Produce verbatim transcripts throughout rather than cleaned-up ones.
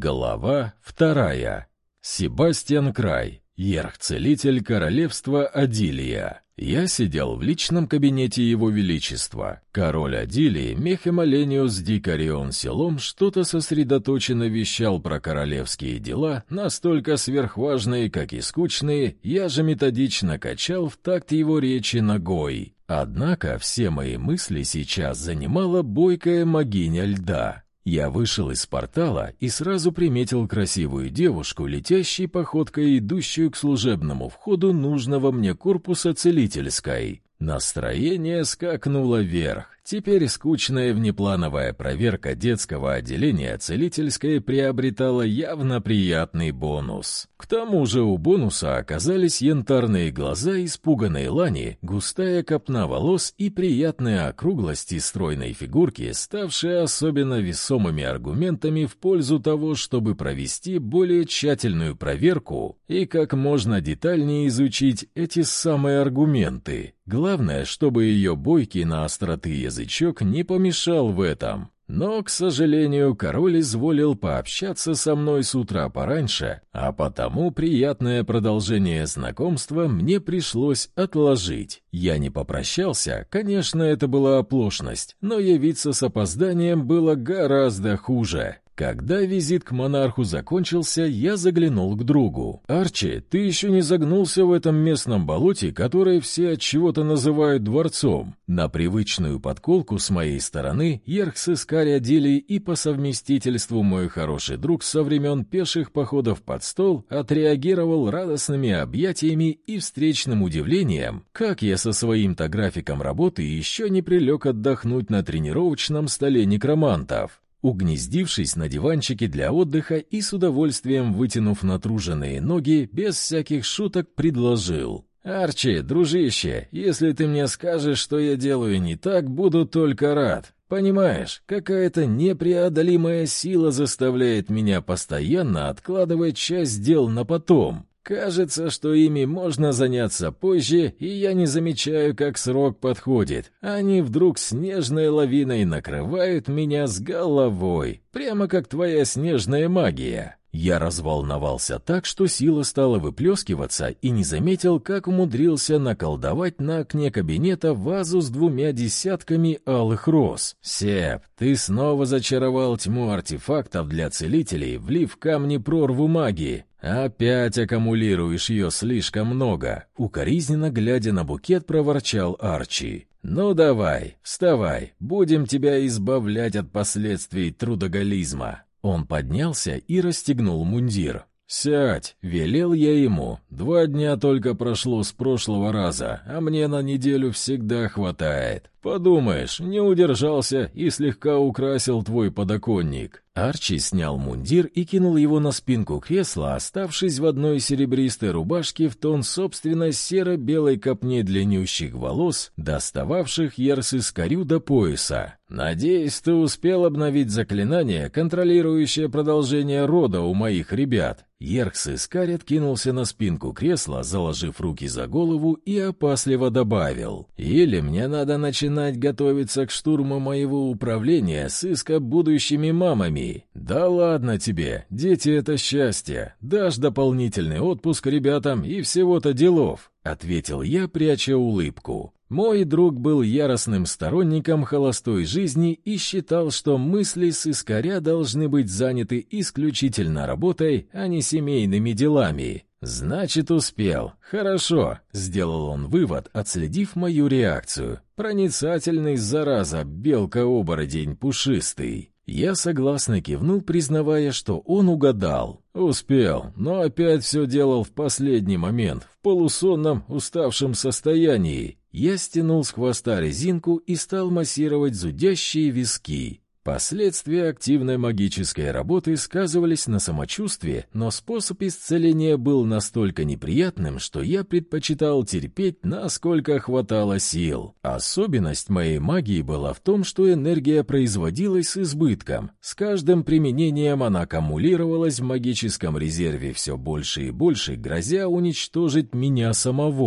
Глава вторая. Себастьян Край, Ерх-целитель королевства Адилия. Я сидел в личном кабинете его величества. Король Адилии, Мехемалениус Дикарион Селом, что-то сосредоточенно вещал про королевские дела, настолько сверхважные, как и скучные, я же методично качал в такт его речи ногой. Однако все мои мысли сейчас занимала бойкая могиня льда. Я вышел из портала и сразу приметил красивую девушку, летящей походкой, идущую к служебному входу нужного мне корпуса целительской. Настроение скакнуло вверх. Теперь скучная внеплановая проверка детского отделения целительской приобретала явно приятный бонус. К тому же у бонуса оказались янтарные глаза испуганной лани, густая копна волос и приятные округлости стройной фигурки, ставшие особенно весомыми аргументами в пользу того, чтобы провести более тщательную проверку и как можно детальнее изучить эти самые аргументы. Главное, чтобы ее бойкий на остроты язычок не помешал в этом. Но, к сожалению, король изволил пообщаться со мной с утра пораньше, а потому приятное продолжение знакомства мне пришлось отложить. Я не попрощался, конечно, это была оплошность, но явиться с опозданием было гораздо хуже. Когда визит к монарху закончился, я заглянул к другу. «Арчи, ты еще не загнулся в этом местном болоте, которое все от чего-то называют дворцом?» На привычную подколку с моей стороны Ерх-Сыскарь Адилий и по совместительству мой хороший друг со времен пеших походов под стол отреагировал радостными объятиями и встречным удивлением, как я со своим-то графиком работы еще не прилег отдохнуть на тренировочном столе некромантов. Угнездившись на диванчике для отдыха и с удовольствием вытянув натруженные ноги, без всяких шуток предложил: «Арчи, дружище, если ты мне скажешь, что я делаю не так, буду только рад. Понимаешь, какая-то непреодолимая сила заставляет меня постоянно откладывать часть дел на потом. Кажется, что ими можно заняться позже, и я не замечаю, как срок подходит. Они вдруг снежной лавиной накрывают меня с головой, прямо как твоя снежная магия». Я разволновался так, что сила стала выплескиваться, и не заметил, как умудрился наколдовать на окне кабинета вазу с двумя десятками алых роз. «Сеп, ты снова зачаровал тьму артефактов для целителей, влив в камни прорву магии. Опять аккумулируешь ее слишком много», — укоризненно глядя на букет, проворчал Арчи. «Ну давай, вставай, будем тебя избавлять от последствий трудоголизма». Он поднялся и расстегнул мундир. «Сядь», — велел я ему. «Два дня только прошло с прошлого раза, а мне на неделю всегда хватает. Подумаешь, не удержался и слегка украсил твой подоконник». Арчи снял мундир и кинул его на спинку кресла, оставшись в одной серебристой рубашке в тон собственной серо-белой копне длиннющих волос, достававших Ерх-Сыскарю до пояса. «Надеюсь, ты успел обновить заклинание, контролирующее продолжение рода у моих ребят». Ерх-Сыскарь откинулся на спинку кресла, заложив руки за голову, и опасливо добавил: «Или мне надо начинать готовиться к штурму моего управления сыска будущими мамами». «Да ладно тебе, дети — это счастье. Дашь дополнительный отпуск ребятам и всего-то делов», — ответил я, пряча улыбку. Мой друг был яростным сторонником холостой жизни и считал, что мысли сыскаря должны быть заняты исключительно работой, а не семейными делами. «Значит, успел. Хорошо», — сделал он вывод, отследив мою реакцию. «Проницательный, зараза, белка-оборотень пушистый». Я согласно кивнул, признавая, что он угадал. «Успел, но опять все делал в последний момент, в полусонном, уставшем состоянии». Я стянул с хвоста резинку и стал массировать зудящие виски. Последствия активной магической работы сказывались на самочувствии, но способ исцеления был настолько неприятным, что я предпочитал терпеть, насколько хватало сил. Особенность моей магии была в том, что энергия производилась с избытком. С каждым применением она аккумулировалась в магическом резерве все больше и больше, грозя уничтожить меня самого.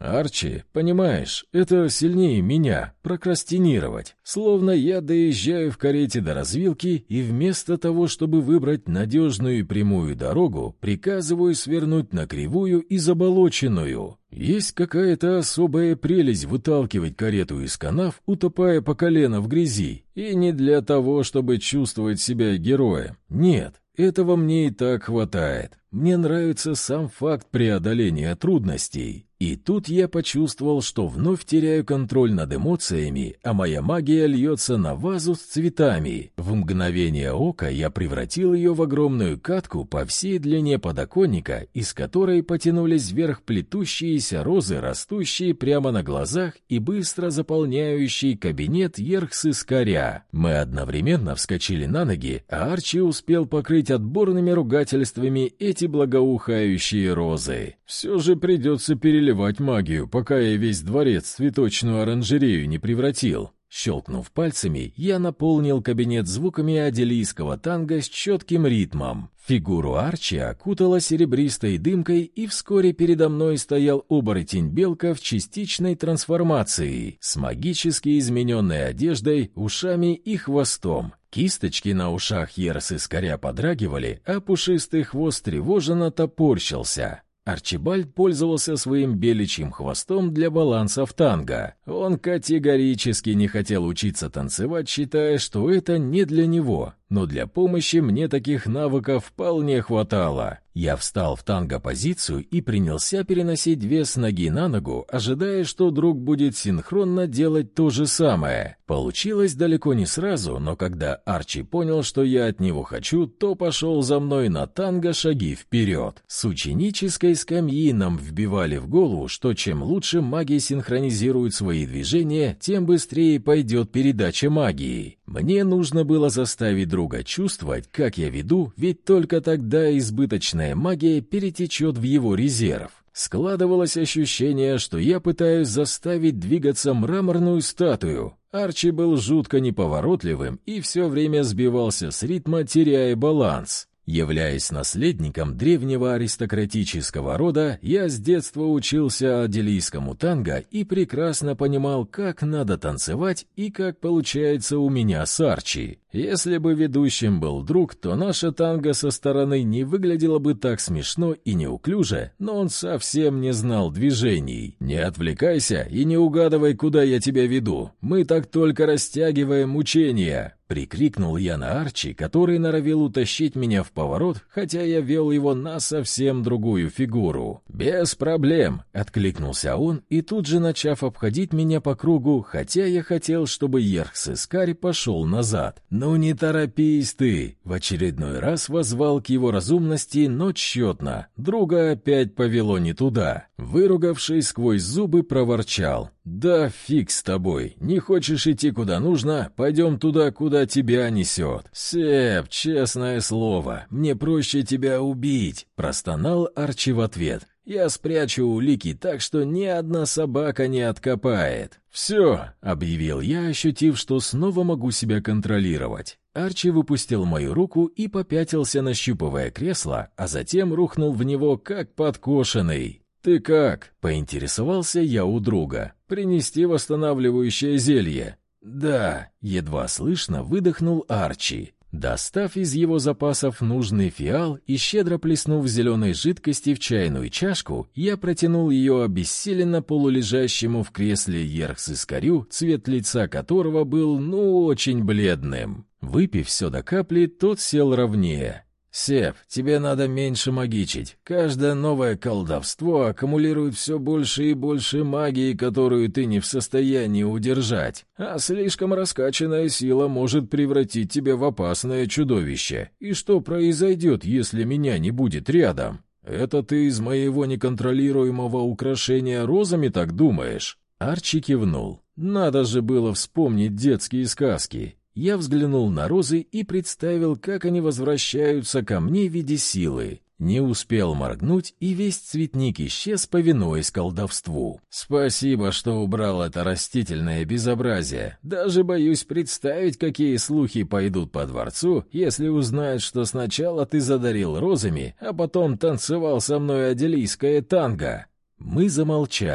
«Арчи, понимаешь, это сильнее меня, прокрастинировать. Словно я доезжаю в карете до развилки и вместо того, чтобы выбрать надежную и прямую дорогу, приказываю свернуть на кривую и заболоченную. Есть какая-то особая прелесть выталкивать карету из канав, утопая по колено в грязи. И не для того, чтобы чувствовать себя героем. Нет, этого мне и так хватает. Мне нравится сам факт преодоления трудностей. И тут я почувствовал, что вновь теряю контроль над эмоциями, а моя магия льется на вазу с цветами. В мгновение ока я превратил ее в огромную катку по всей длине подоконника, из которой потянулись вверх плетущиеся розы, растущие прямо на глазах и быстро заполняющие кабинет Ерхсыскаря. Мы одновременно вскочили на ноги, а Арчи успел покрыть отборными ругательствами эти благоухающие розы. Все же придется переливать магию, пока я весь дворец в цветочную оранжерею не превратил. Щелкнув пальцами, я наполнил кабинет звуками аделийского танго с четким ритмом. Фигуру Арчи окутала серебристой дымкой, и вскоре передо мной стоял оборотень-белка в частичной трансформации, с магически измененной одеждой, ушами и хвостом. Кисточки на ушах Ерхсыскаря подрагивали, а пушистый хвост тревоженно топорщился. Арчибальд пользовался своим беличьим хвостом для баланса в танго. Он категорически не хотел учиться танцевать, считая, что это не для него. Но для помощи мне таких навыков вполне хватало. Я встал в танго-позицию и принялся переносить вес ноги на ногу, ожидая, что друг будет синхронно делать то же самое. Получилось далеко не сразу, но когда Арчи понял, что я от него хочу, то пошел за мной на танго шаги вперед. С ученической скамьи нам вбивали в голову, что чем лучше маги синхронизируют свои движения, тем быстрее пойдет передача магии. Мне нужно было заставить друга чувствовать, как я веду, ведь только тогда избыточная магия перетечет в его резерв. Складывалось ощущение, что я пытаюсь заставить двигаться мраморную статую. Арчи был жутко неповоротливым и все время сбивался с ритма, теряя баланс. Являясь наследником древнего аристократического рода, я с детства учился аделийскому танго и прекрасно понимал, как надо танцевать и как получается у меня с Арчи. Если бы ведущим был друг, то наша танго со стороны не выглядело бы так смешно и неуклюже, но он совсем не знал движений. «Не отвлекайся и не угадывай, куда я тебя веду. Мы так только растягиваем мучения!» Прикрикнул я на Арчи, который норовил утащить меня в поворот, хотя я вел его на совсем другую фигуру. «Без проблем!» — откликнулся он, и тут же начав обходить меня по кругу, хотя я хотел, чтобы Ерхсыскарь пошел назад. «Ну не торопись ты!» — в очередной раз воззвал к его разумности, но тщетно. Друга опять повело не туда. Выругавшись сквозь зубы, проворчал: «Да фиг с тобой! Не хочешь идти куда нужно? Пойдем туда, куда тебя несет!» «Сеп, честное слово, мне проще тебя убить!» — простонал Арчи в ответ. «Я спрячу улики так, что ни одна собака не откопает». «Все!» — объявил я, ощутив, что снова могу себя контролировать. Арчи выпустил мою руку и попятился, нащупывая кресло, а затем рухнул в него, как подкошенный. «Ты как?» — поинтересовался я у друга. «Принести восстанавливающее зелье?» «Да», — едва слышно выдохнул Арчи. Достав из его запасов нужный фиал и щедро плеснув зеленой жидкости в чайную чашку, я протянул ее обессиленно полулежащему в кресле Ерхсыскарю, цвет лица которого был ну очень бледным. Выпив все до капли, тот сел ровнее. «Сеп, тебе надо меньше магичить. Каждое новое колдовство аккумулирует все больше и больше магии, которую ты не в состоянии удержать. А слишком раскачанная сила может превратить тебя в опасное чудовище. И что произойдет, если меня не будет рядом? Это ты из моего неконтролируемого украшения розами так думаешь?» Арчи кивнул. «Надо же было вспомнить детские сказки». Я взглянул на розы и представил, как они возвращаются ко мне в виде силы. Не успел моргнуть, и весь цветник исчез, повинуясь колдовству. «Спасибо, что убрал это растительное безобразие. Даже боюсь представить, какие слухи пойдут по дворцу, если узнают, что сначала ты задарил розами, а потом танцевал со мной аделийское танго». Мы замолчали.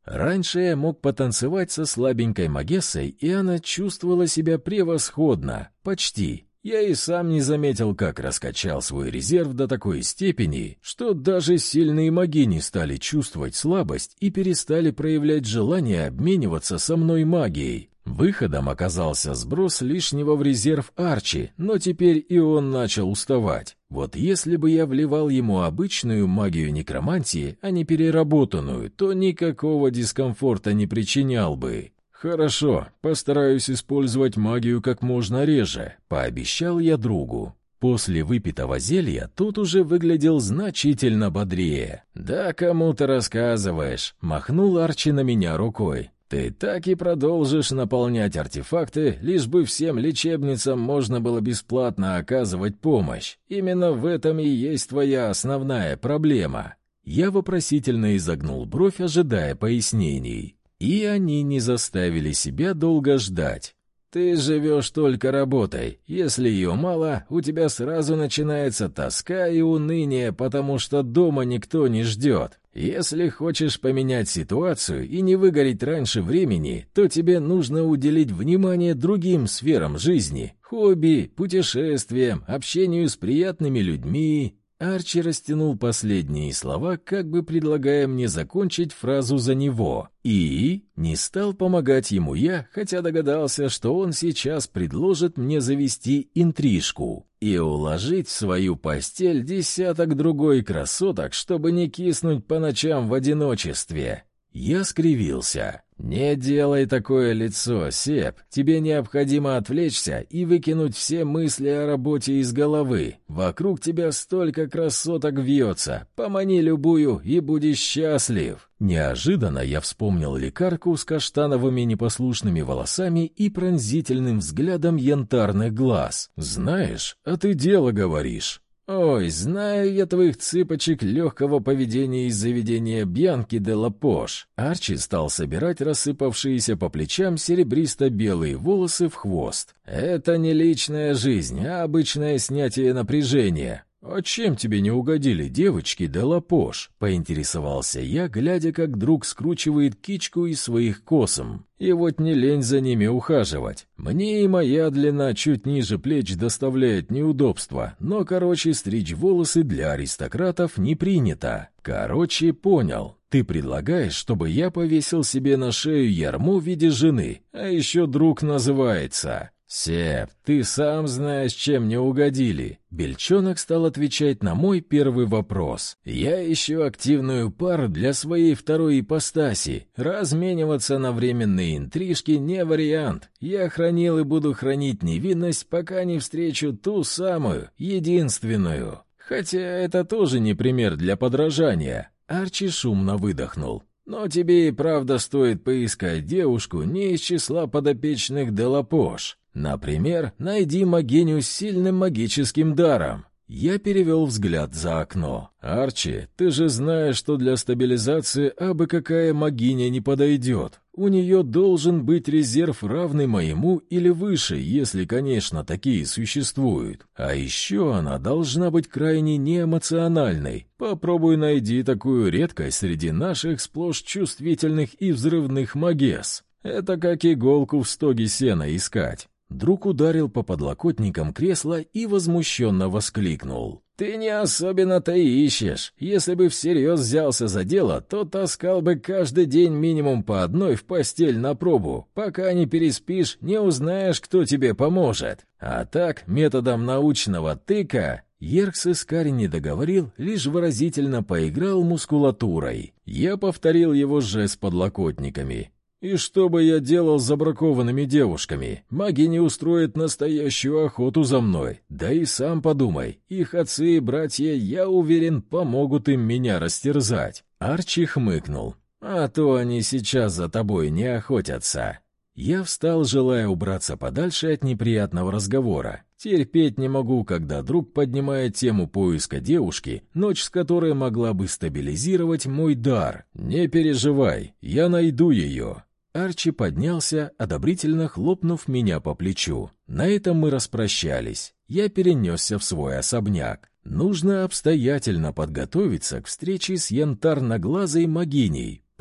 Раньше я мог потанцевать со слабенькой Магессой, и она чувствовала себя превосходно. Почти. Я и сам не заметил, как раскачал свой резерв до такой степени, что даже сильные магини стали чувствовать слабость и перестали проявлять желание обмениваться со мной магией. Выходом оказался сброс лишнего в резерв Арчи, но теперь и он начал уставать. Вот если бы я вливал ему обычную магию некромантии, а не переработанную, то никакого дискомфорта не причинял бы. «Хорошо, постараюсь использовать магию как можно реже», — пообещал я другу. После выпитого зелья тот уже выглядел значительно бодрее. «Да кому ты рассказываешь?» — махнул Арчи на меня рукой. «Ты так и продолжишь наполнять артефакты, лишь бы всем лечебницам можно было бесплатно оказывать помощь. Именно в этом и есть твоя основная проблема». Я вопросительно изогнул бровь, ожидая пояснений. И они не заставили себя долго ждать. «Ты живешь только работой. Если ее мало, у тебя сразу начинается тоска и уныние, потому что дома никто не ждет. Если хочешь поменять ситуацию и не выгореть раньше времени, то тебе нужно уделить внимание другим сферам жизни: хобби, путешествиям, общению с приятными людьми». Арчи растянул последние слова, как бы предлагая мне закончить фразу за него. И не стал помогать ему я, хотя догадался, что он сейчас предложит мне завести интрижку и уложить в свою постель десяток другой красоток, чтобы не киснуть по ночам в одиночестве. Я скривился. «Не делай такое лицо, Сеп. Тебе необходимо отвлечься и выкинуть все мысли о работе из головы. Вокруг тебя столько красоток вьется. Помани любую и будешь счастлив». Неожиданно я вспомнил лекарку с каштановыми непослушными волосами и пронзительным взглядом янтарных глаз. «Знаешь, а ты дело говоришь». «Ой, знаю я твоих цыпочек легкого поведения из заведения Бьянки де ла Пош». Арчи стал собирать рассыпавшиеся по плечам серебристо-белые волосы в хвост. «Это не личная жизнь, а обычное снятие напряжения». «А чем тебе не угодили девочки де ла Пош?» — поинтересовался я, глядя, как друг скручивает кичку из своих косом. И вот не лень за ними ухаживать. Мне и моя длина чуть ниже плеч доставляет неудобства, но, короче, стричь волосы для аристократов не принято. Короче, понял. Ты предлагаешь, чтобы я повесил себе на шею ярмо в виде жены, а еще друг называется. «Сеп, ты сам знаешь, чем не угодили». Бельчонок стал отвечать на мой первый вопрос. «Я ищу активную пару для своей второй ипостаси. Размениваться на временные интрижки не вариант. Я хранил и буду хранить невинность, пока не встречу ту самую, единственную. Хотя это тоже не пример для подражания». Арчи шумно выдохнул. «Но тебе и правда стоит поискать девушку не из числа подопечных де ла Пош. Например, найди магиню с сильным магическим даром». Я перевел взгляд за окно. «Арчи, ты же знаешь, что для стабилизации абы какая магиня не подойдет. У нее должен быть резерв, равный моему или выше, если, конечно, такие существуют. А еще она должна быть крайне неэмоциональной. Попробуй найди такую редкость среди наших сплошь чувствительных и взрывных магесс. Это как иголку в стоге сена искать». Друг ударил по подлокотникам кресла и возмущенно воскликнул. «Ты не особенно-то и ищешь. Если бы всерьез взялся за дело, то таскал бы каждый день минимум по одной в постель на пробу. Пока не переспишь, не узнаешь, кто тебе поможет. А так, методом научного тыка...» Еркс Искари не договорил, лишь выразительно поиграл мускулатурой. Я повторил его жест подлокотниками. «И что бы я делал с забракованными девушками? Маги не устроят настоящую охоту за мной. Да и сам подумай, их отцы и братья, я уверен, помогут им меня растерзать». Арчи хмыкнул. «А то они сейчас за тобой не охотятся». Я встал, желая убраться подальше от неприятного разговора. Терпеть не могу, когда друг поднимает тему поиска девушки, ночь с которой могла бы стабилизировать мой дар. «Не переживай, я найду ее». Арчи поднялся, одобрительно хлопнув меня по плечу. На этом мы распрощались. Я перенесся в свой особняк. Нужно обстоятельно подготовиться к встрече с янтарноглазой могиней.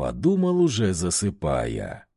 подумал, уже засыпая.